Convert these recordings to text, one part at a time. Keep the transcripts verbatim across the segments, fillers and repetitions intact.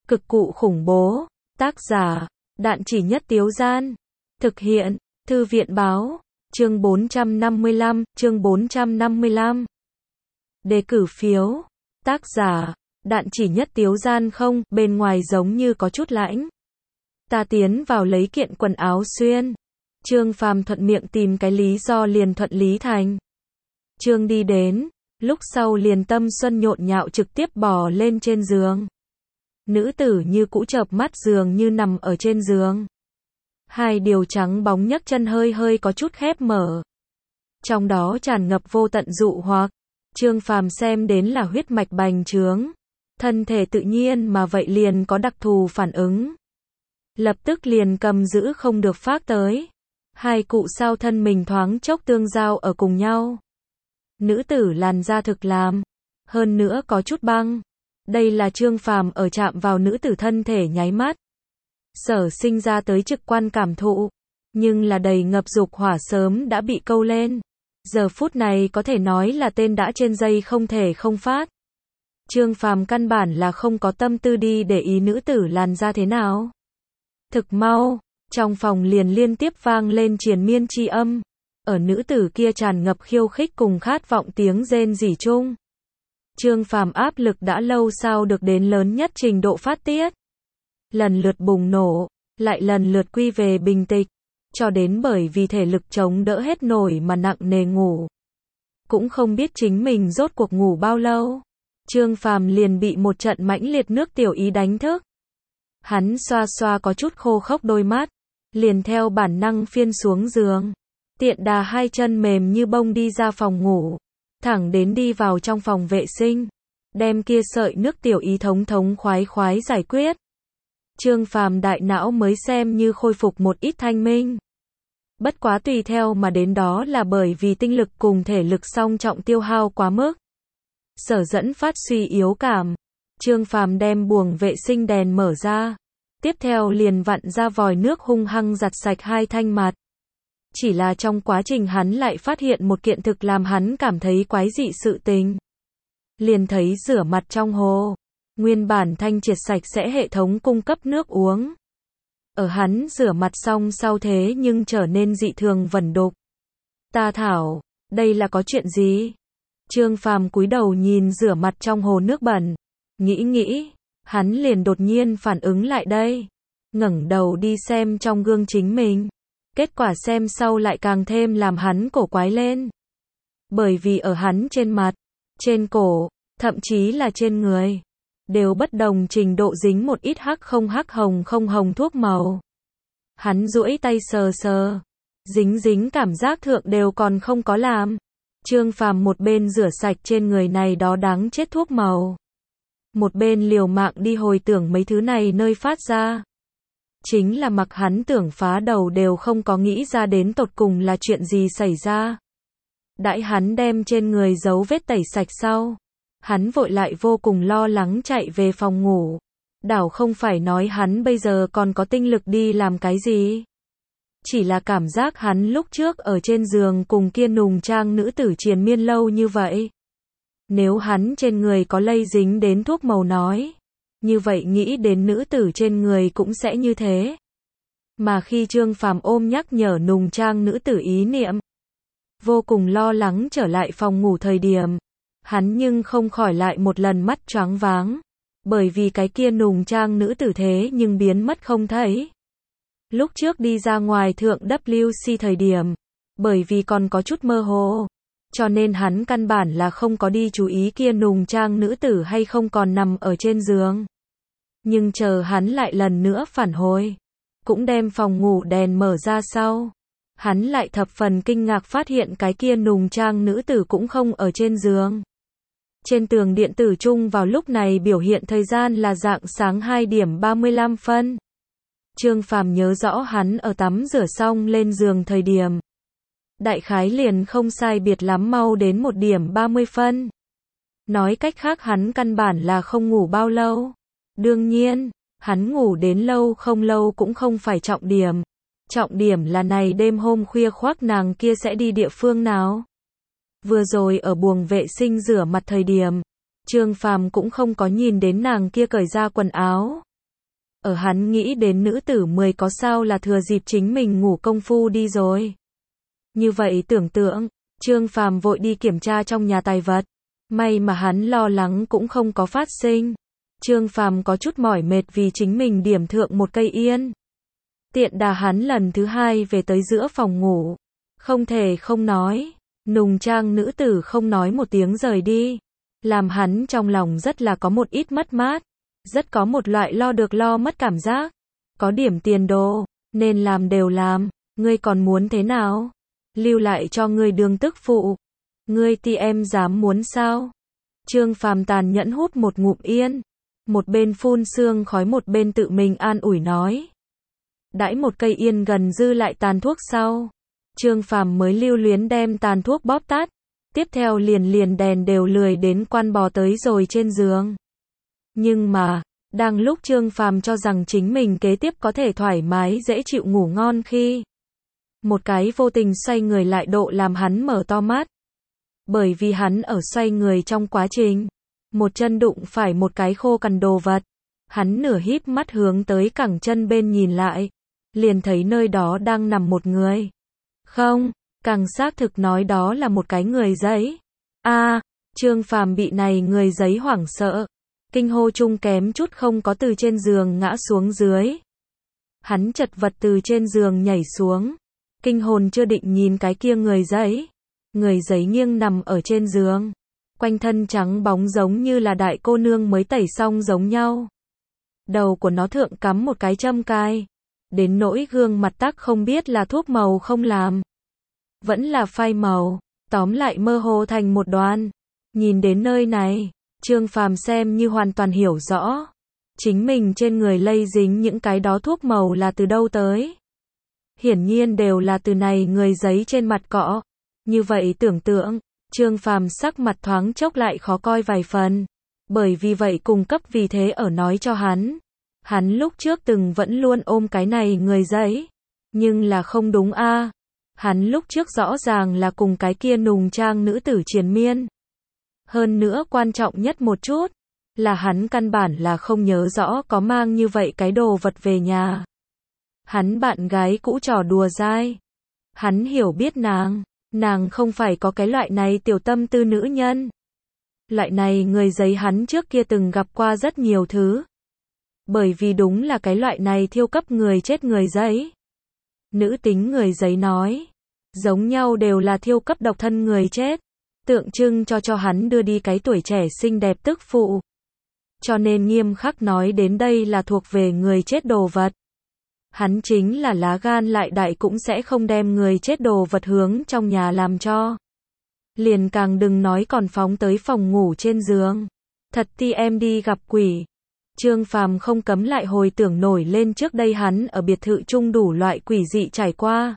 Cực cụ khủng bố. Tác giả, Đạn Chỉ Nhất Tiếu Gian. Thực hiện, Thư viện báo. Chương bốn trăm năm mươi lăm, chương bốn trăm năm mươi lăm. Đề cử phiếu. Tác giả, Đạn Chỉ Nhất Tiếu Gian. Không, bên ngoài giống như có chút lạnh. Ta tiến vào lấy kiện quần áo xuyên. Trương Phàm thuận miệng tìm cái lý do liền thuận lý thành. Trương đi đến, lúc sau liền tâm xuân nhộn nhạo trực tiếp bò lên trên giường. Nữ tử như cũ chợp mắt giường như nằm ở trên giường. Hai điều trắng bóng nhấc chân hơi hơi có chút khép mở. Trong đó tràn ngập vô tận dụ hoặc. Trương Phàm xem đến là huyết mạch bành trướng. Thân thể tự nhiên mà vậy liền có đặc thù phản ứng. Lập tức liền cầm giữ không được phát tới. Hai cụ sao thân mình thoáng chốc tương giao ở cùng nhau. Nữ tử làn da thực làm. Hơn nữa có chút băng. Đây là Trương Phàm ở chạm vào nữ tử thân thể nháy mắt. Sở sinh ra tới trực quan cảm thụ. Nhưng là đầy ngập dục hỏa sớm đã bị câu lên. Giờ phút này có thể nói là tên đã trên dây không thể không phát. Trương Phàm căn bản là không có tâm tư đi để ý nữ tử làn da thế nào. Thực mau, trong phòng liền liên tiếp vang lên triền miên chi âm. Ở nữ tử kia tràn ngập khiêu khích cùng khát vọng tiếng rên rỉ chung. Trương Phàm áp lực đã lâu sao được đến lớn nhất trình độ phát tiết. Lần lượt bùng nổ, lại lần lượt quy về bình tịch, cho đến bởi vì thể lực chống đỡ hết nổi mà nặng nề ngủ. Cũng không biết chính mình rốt cuộc ngủ bao lâu. Trương Phàm liền bị một trận mãnh liệt nước tiểu ý đánh thức. Hắn xoa xoa có chút khô khốc đôi mắt, liền theo bản năng phiên xuống giường. Tiện đà hai chân mềm như bông đi ra phòng ngủ, thẳng đến đi vào trong phòng vệ sinh, đem kia sợi nước tiểu ý thống thống khoái khoái giải quyết. Trương Phàm đại não mới xem như khôi phục một ít thanh minh. Bất quá tùy theo mà đến đó là bởi vì tinh lực cùng thể lực song trọng tiêu hao quá mức. Sở dẫn phát suy yếu cảm. Trương Phàm đem buồng vệ sinh đèn mở ra. Tiếp theo liền vặn ra vòi nước hung hăng giặt sạch hai thanh mặt. Chỉ là trong quá trình hắn lại phát hiện một kiện thực làm hắn cảm thấy quái dị sự tình. Liền thấy rửa mặt trong hồ. Nguyên bản thanh triệt sạch sẽ hệ thống cung cấp nước uống. Ở hắn rửa mặt xong sau thế nhưng trở nên dị thường vẩn đục. Ta thảo, đây là có chuyện gì? Trương Phàm cúi đầu nhìn rửa mặt trong hồ nước bẩn. Nghĩ nghĩ, hắn liền đột nhiên phản ứng lại đây. Ngẩng đầu đi xem trong gương chính mình. Kết quả xem sau lại càng thêm làm hắn cổ quái lên. Bởi vì ở hắn trên mặt, trên cổ, thậm chí là trên người, đều bất đồng trình độ dính một ít hắc không hắc hồng không hồng thuốc màu. Hắn duỗi tay sờ sờ, dính dính cảm giác thượng đều còn không có làm. Trương Phàm một bên rửa sạch trên người này đó đáng chết thuốc màu, một bên liều mạng đi hồi tưởng mấy thứ này nơi phát ra. Chính là mặc hắn tưởng phá đầu đều không có nghĩ ra đến tột cùng là chuyện gì xảy ra. Đãi hắn đem trên người dấu vết tẩy sạch sau, hắn vội lại vô cùng lo lắng chạy về phòng ngủ. Đảo không phải nói hắn bây giờ còn có tinh lực đi làm cái gì. Chỉ là cảm giác hắn lúc trước ở trên giường cùng kia nùng trang nữ tử triền miên lâu như vậy. Nếu hắn trên người có lây dính đến thuốc màu nói, như vậy nghĩ đến nữ tử trên người cũng sẽ như thế. Mà khi Trương Phàm ôm nhắc nhở nùng trang nữ tử ý niệm, vô cùng lo lắng trở lại phòng ngủ thời điểm, hắn nhưng không khỏi lại một lần mắt choáng váng. Bởi vì cái kia nùng trang nữ tử thế nhưng biến mất không thấy. Lúc trước đi ra ngoài thượng W C thời điểm, bởi vì còn có chút mơ hồ, cho nên hắn căn bản là không có đi chú ý kia nùng trang nữ tử hay không còn nằm ở trên giường. Nhưng chờ hắn lại lần nữa phản hồi, cũng đem phòng ngủ đèn mở ra sau, hắn lại thập phần kinh ngạc phát hiện cái kia nùng trang nữ tử cũng không ở trên giường. Trên tường điện tử chung vào lúc này biểu hiện thời gian là rạng sáng hai điểm ba mươi lăm phân. Trương Phàm nhớ rõ hắn ở tắm rửa xong lên giường thời điểm. Đại khái liền không sai biệt lắm mau đến một điểm ba mươi phân. Nói cách khác hắn căn bản là không ngủ bao lâu. Đương nhiên, hắn ngủ đến lâu không lâu cũng không phải trọng điểm. Trọng điểm là này đêm hôm khuya khoác nàng kia sẽ đi địa phương nào. Vừa rồi ở buồng vệ sinh rửa mặt thời điểm, Trương Phàm cũng không có nhìn đến nàng kia cởi ra quần áo, Ở hắn nghĩ đến nữ tử mười có sao là thừa dịp chính mình ngủ công phu đi rồi. Như vậy tưởng tượng, Trương Phàm vội đi kiểm tra trong nhà tài vật. May mà hắn lo lắng cũng không có phát sinh. Trương Phàm có chút mỏi mệt vì chính mình điểm thượng một cây yên. Tiện đà hắn lần thứ hai về tới giữa phòng ngủ. Không thể không nói, nùng trang nữ tử không nói một tiếng rời đi. Làm hắn trong lòng rất là có một ít mất mát. Rất có một loại lo được lo mất cảm giác. Có điểm tiền đồ, nên làm đều làm, ngươi còn muốn thế nào? Lưu lại cho ngươi đường tức phụ. Ngươi ti em dám muốn sao? Trương Phàm tàn nhẫn hút một ngụm yên. Một bên phun sương khói một bên tự mình an ủi nói. Đãi một cây yên gần dư lại tàn thuốc sau. Trương Phàm mới lưu luyến đem tàn thuốc bóp tắt. Tiếp theo liền liền đèn đều lười đến quan bò tới rồi trên giường. Nhưng mà, đang lúc Trương Phàm cho rằng chính mình kế tiếp có thể thoải mái dễ chịu ngủ ngon khi một cái vô tình xoay người lại độ làm hắn mở to mắt. Bởi vì hắn ở xoay người trong quá trình, một chân đụng phải một cái khô cằn đồ vật. Hắn nửa híp mắt hướng tới cẳng chân bên nhìn lại, liền thấy nơi đó đang nằm một người. Không, càng xác thực nói đó là một cái người giấy. A, Trương Phàm bị này người giấy hoảng sợ, kinh hô chung kém chút không có từ trên giường ngã xuống dưới. Hắn chật vật từ trên giường nhảy xuống, kinh hồn chưa định nhìn cái kia người giấy. Người giấy nghiêng nằm ở trên giường, quanh thân trắng bóng giống như là đại cô nương mới tẩy xong giống nhau. Đầu của nó thượng cắm một cái châm cài, đến nỗi gương mặt tắc không biết là thuốc màu không làm, vẫn là phai màu, tóm lại mơ hồ thành một đoàn. Nhìn đến nơi này, Trương Phàm xem như hoàn toàn hiểu rõ, chính mình trên người lây dính những cái đó thuốc màu là từ đâu tới. Hiển nhiên đều là từ này người giấy trên mặt cọ. Như vậy tưởng tượng, Trương Phàm sắc mặt thoáng chốc lại khó coi vài phần. Bởi vì vậy cung cấp vì thế ở nói cho hắn. Hắn lúc trước từng vẫn luôn ôm cái này người giấy. Nhưng là không đúng a. Hắn lúc trước rõ ràng là cùng cái kia nùng trang nữ tử triền miên. Hơn nữa quan trọng nhất một chút, là hắn căn bản là không nhớ rõ có mang như vậy cái đồ vật về nhà. Hắn bạn gái cũ trò đùa dai. Hắn hiểu biết nàng. Nàng không phải có cái loại này tiểu tâm tư nữ nhân. Loại này người giấy hắn trước kia từng gặp qua rất nhiều thứ. Bởi vì đúng là cái loại này thiêu cấp người chết người giấy. Nữ tính người giấy nói. Giống nhau đều là thiêu cấp độc thân người chết. Tượng trưng cho cho hắn đưa đi cái tuổi trẻ xinh đẹp tức phụ. Cho nên nghiêm khắc nói đến đây là thuộc về người chết đồ vật. Hắn chính là lá gan lại đại cũng sẽ không đem người chết đồ vật hướng trong nhà làm cho. Liền càng đừng nói còn phóng tới phòng ngủ trên giường. Thật ti em đi gặp quỷ. Trương Phàm không cấm lại hồi tưởng nổi lên trước đây hắn ở biệt thự chung đủ loại quỷ dị trải qua.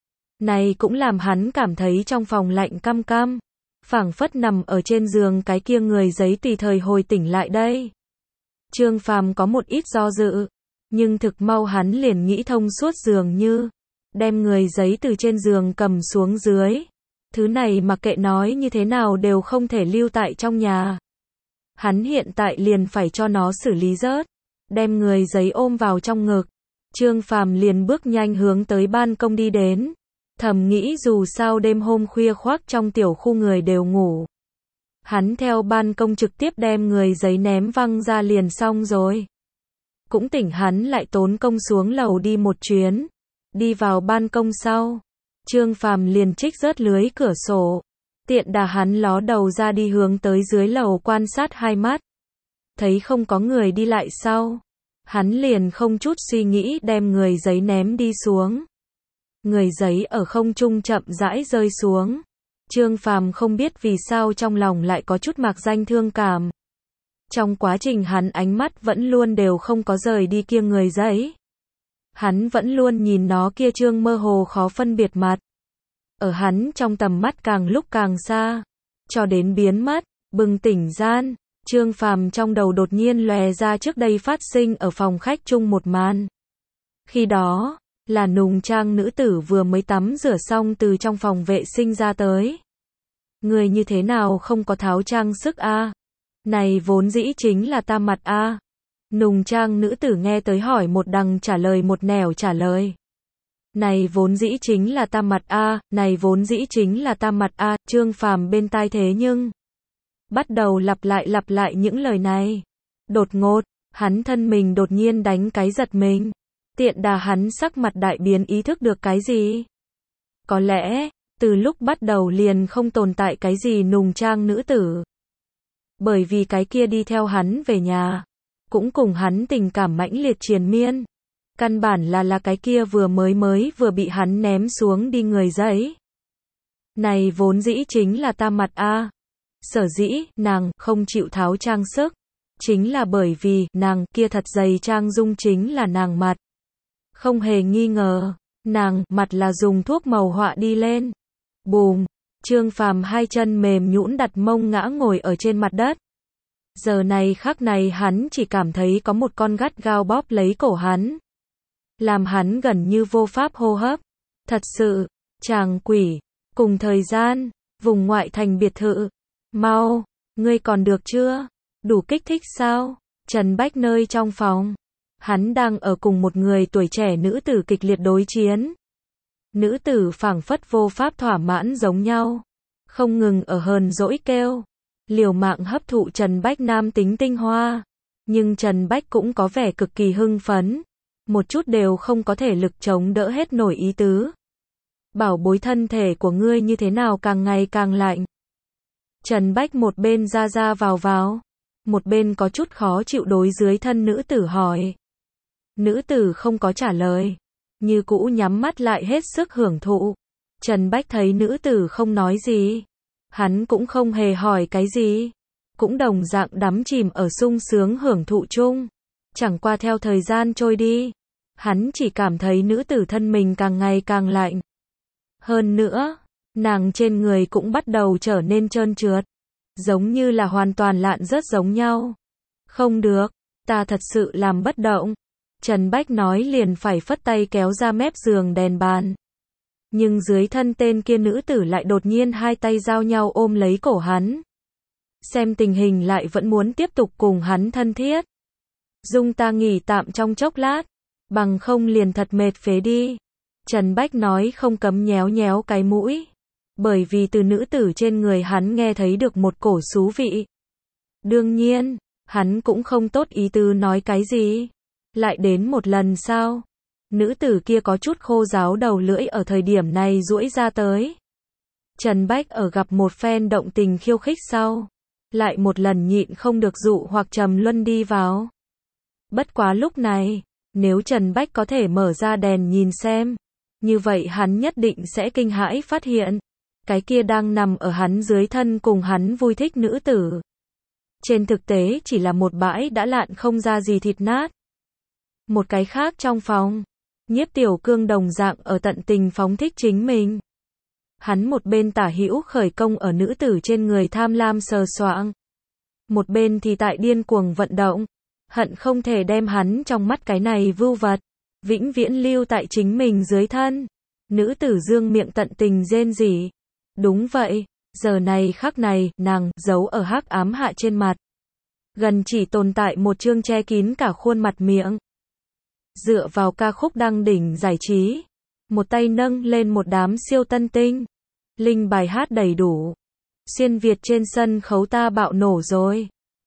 Này cũng làm hắn cảm thấy trong phòng lạnh căm căm. Phảng phất nằm ở trên giường cái kia người giấy tùy thời hồi tỉnh lại đây. Trương Phàm có một ít do dự. Nhưng thực mau hắn liền nghĩ thông suốt dường như. Đem người giấy từ trên giường cầm xuống dưới. Thứ này mặc kệ nói như thế nào đều không thể lưu tại trong nhà. Hắn hiện tại liền phải cho nó xử lý rớt. Đem người giấy ôm vào trong ngực. Trương Phàm liền bước nhanh hướng tới ban công đi đến. Thầm nghĩ dù sao đêm hôm khuya khoác trong tiểu khu người đều ngủ. Hắn theo ban công trực tiếp đem người giấy ném văng ra liền xong rồi. Cũng tỉnh hắn lại tốn công xuống lầu đi một chuyến. Đi vào ban công sau. Trương Phàm liền trích rớt lưới cửa sổ. Tiện đà hắn ló đầu ra đi hướng tới dưới lầu quan sát hai mắt. Thấy không có người đi lại sau. Hắn liền không chút suy nghĩ đem người giấy ném đi xuống. Người giấy ở không trung chậm rãi rơi xuống. Trương Phàm không biết vì sao trong lòng lại có chút mạc danh thương cảm. Trong quá trình hắn ánh mắt vẫn luôn đều không có rời đi kia người giấy. Hắn vẫn luôn nhìn nó kia trương mơ hồ khó phân biệt mặt. Ở hắn trong tầm mắt càng lúc càng xa. Cho đến biến mất, bừng tỉnh gian, Trương Phàm trong đầu đột nhiên lòe ra trước đây phát sinh ở phòng khách chung một màn. Khi đó, là nùng trang nữ tử vừa mới tắm rửa xong từ trong phòng vệ sinh ra tới. Người như thế nào không có tháo trang sức a? Này vốn dĩ chính là ta mặt a. Nùng trang nữ tử nghe tới hỏi một đằng trả lời một nẻo trả lời. Này vốn dĩ chính là ta mặt a, này vốn dĩ chính là ta mặt a, Trương Phàm bên tai thế nhưng bắt đầu lặp lại lặp lại những lời này. Đột ngột, hắn thân mình đột nhiên đánh cái giật mình. Tiện đà hắn sắc mặt đại biến ý thức được cái gì? Có lẽ, từ lúc bắt đầu liền không tồn tại cái gì nùng trang nữ tử. Bởi vì cái kia đi theo hắn về nhà, cũng cùng hắn tình cảm mãnh liệt triền miên. Căn bản là là cái kia vừa mới mới vừa bị hắn ném xuống đi người giấy. Này vốn dĩ chính là ta mặt a. Sở dĩ, nàng không chịu tháo trang sức. Chính là bởi vì, nàng kia thật dày trang dung chính là nàng mặt. Không hề nghi ngờ, nàng mặt là dùng thuốc màu họa đi lên. Bùm, Trương Phàm hai chân mềm nhũn đặt mông ngã ngồi ở trên mặt đất. Giờ này khắc này hắn chỉ cảm thấy có một con gắt gao bóp lấy cổ hắn. Làm hắn gần như vô pháp hô hấp. Thật sự, chàng quỷ. Cùng thời gian, vùng ngoại thành biệt thự. Mau, ngươi còn được chưa? Đủ kích thích sao? Trần Bách nơi trong phòng. Hắn đang ở cùng một người tuổi trẻ nữ tử kịch liệt đối chiến. Nữ tử phảng phất vô pháp thỏa mãn giống nhau. Không ngừng ở hờn dỗi kêu. Liều mạng hấp thụ Trần Bách nam tính tinh hoa. Nhưng Trần Bách cũng có vẻ cực kỳ hưng phấn. Một chút đều không có thể lực chống đỡ hết nổi ý tứ. Bảo bối thân thể của ngươi như thế nào càng ngày càng lạnh. Trần Bách một bên ra ra vào vào. Một bên có chút khó chịu đối dưới thân nữ tử hỏi. Nữ tử không có trả lời. Như cũ nhắm mắt lại hết sức hưởng thụ. Trần Bách thấy nữ tử không nói gì. Hắn cũng không hề hỏi cái gì. Cũng đồng dạng đắm chìm ở sung sướng hưởng thụ chung. Chẳng qua theo thời gian trôi đi. Hắn chỉ cảm thấy nữ tử thân mình càng ngày càng lạnh. Hơn nữa, nàng trên người cũng bắt đầu trở nên trơn trượt. Giống như là hoàn toàn lạn rớt giống nhau. Không được, ta thật sự làm bất động. Trần Bách nói liền phải phất tay kéo ra mép giường đèn bàn. Nhưng dưới thân tên kia nữ tử lại đột nhiên hai tay giao nhau ôm lấy cổ hắn. Xem tình hình lại vẫn muốn tiếp tục cùng hắn thân thiết. Dung ta nghỉ tạm trong chốc lát. Bằng không liền thật mệt phế đi. Trần Bách nói không cấm nhéo nhéo cái mũi. Bởi vì từ nữ tử trên người hắn nghe thấy được một cổ xú vị. Đương nhiên, hắn cũng không tốt ý tứ nói cái gì. Lại đến một lần sau. Nữ tử kia có chút khô ráo đầu lưỡi ở thời điểm này duỗi ra tới. Trần Bách ở gặp một phen động tình khiêu khích sau. Lại một lần nhịn không được dụ hoặc trầm luân đi vào. Bất quá lúc này, nếu Trần Bách có thể mở ra đèn nhìn xem. Như vậy hắn nhất định sẽ kinh hãi phát hiện. Cái kia đang nằm ở hắn dưới thân cùng hắn vui thích nữ tử. Trên thực tế chỉ là một bãi đã lạn không ra gì thịt nát. Một cái khác trong phòng. Nhiếp Tiểu Cương đồng dạng ở tận tình phóng thích chính mình. Hắn một bên tả hữu khởi công ở nữ tử trên người tham lam sờ soạng. Một bên thì tại điên cuồng vận động. Hận không thể đem hắn trong mắt cái này vưu vật. Vĩnh viễn lưu tại chính mình dưới thân. Nữ tử dương miệng tận tình rên rỉ. Đúng vậy, giờ này khắc này, nàng giấu ở hắc ám hạ trên mặt. Gần chỉ tồn tại một chương che kín cả khuôn mặt miệng. Dựa vào ca khúc đăng đỉnh giải trí. Một tay nâng lên một đám siêu tân tinh. Linh bài hát đầy đủ. Xuyên Việt trên sân khấu ta bạo nổ rồi.